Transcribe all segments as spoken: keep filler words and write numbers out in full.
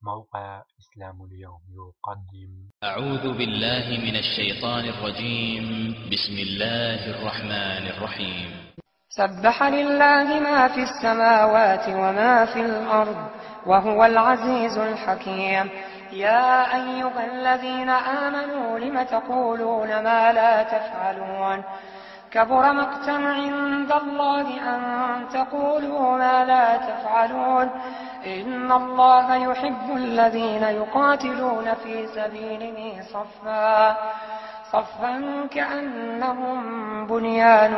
موقع إسلام اليوم يقدم. أعوذ بالله من الشيطان الرجيم. بسم الله الرحمن الرحيم. سبح لله ما في السماوات وما في الأرض وهو العزيز الحكيم. يا أيها الذين آمنوا لم تقولون ما لا تفعلون كبر مقتا عند الله أن تقولوا ما لا تفعلون إن الله يحب الذين يقاتلون في سبيله صفا صفا كأنهم بنيان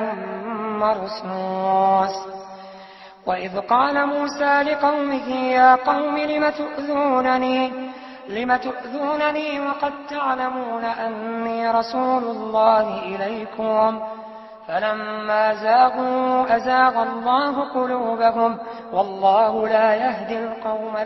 مرصوص. وإذ قال موسى لقومه يا قوم لم تؤذونني لم تؤذونني وقد تعلمون أني رسول الله إليكم فلما زاغوا أزاغ الله قلوبهم والله لا يهدي القوم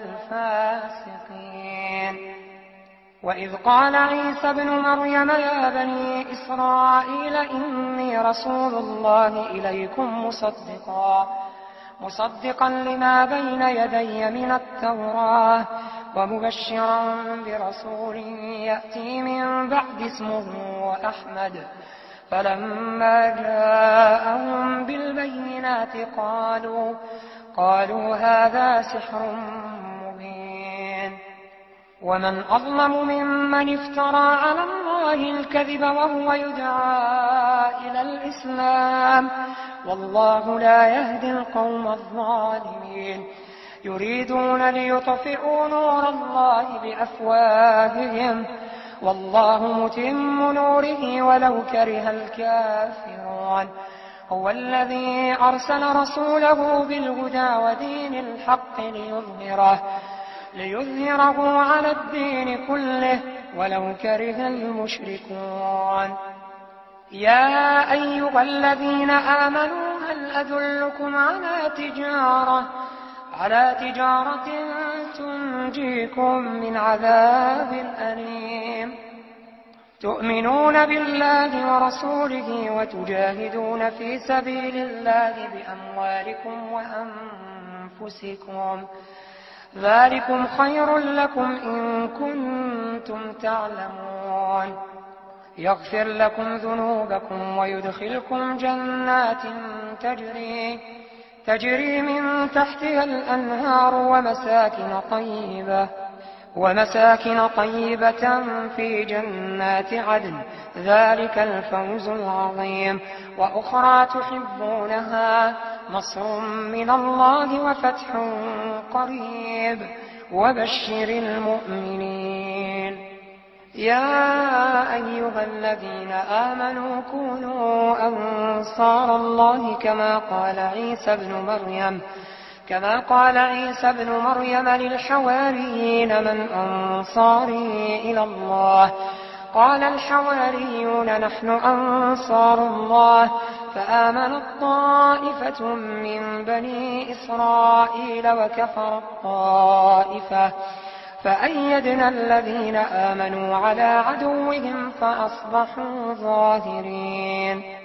الفاسقين. وإذ قال عيسى ابن مريم يا بني إسرائيل إني رسول الله إليكم مصدقا مصدقا لما بين يدي من التوراة ومبشرا برسول يأتي من بعد اسمه أحمد. فلما جاءهم بالبينات قالوا قالوا هذا سحر مبين. ومن أظلم ممن افترى على الله الكذب وهو يدعى إلى الإسلام والله لا يهدي القوم الظالمين. يريدون ليطفئوا نور الله بأفواههم والله متم نوره ولو كره الكافرون. هو الذي أرسل رسوله بالهدى ودين الحق ليظهره ليظهره على الدين كله ولو كره المشركون. يا أيها الذين آمنوا هل أدلكم على تجارة على تجارة تنجيكم من عذاب أليم تؤمنون بالله ورسوله وتجاهدون في سبيل الله بأموالكم وأنفسكم ذلكم خير لكم إن كنتم تعلمون. يغفر لكم ذنوبكم ويدخلكم جنات تجري تجري من تحتها الأنهار ومساكن طيبة ومساكن طيبة في جنات عدن ذلك الفوز العظيم. وأخرى تحبونها نصر من الله وفتح قريب وبشر المؤمنين. يا أيها الذين آمنوا كونوا أنصار الله كما قال عيسى ابن مريم كما قال عيسى ابن مريم للحواريين من أنصاري إلى الله قال الحواريون نحن أنصار الله فآمنت طائفة من بني إسرائيل وكفرت طائفة فأيدنا الذين آمنوا على عدوهم فأصبحوا ظاهرين.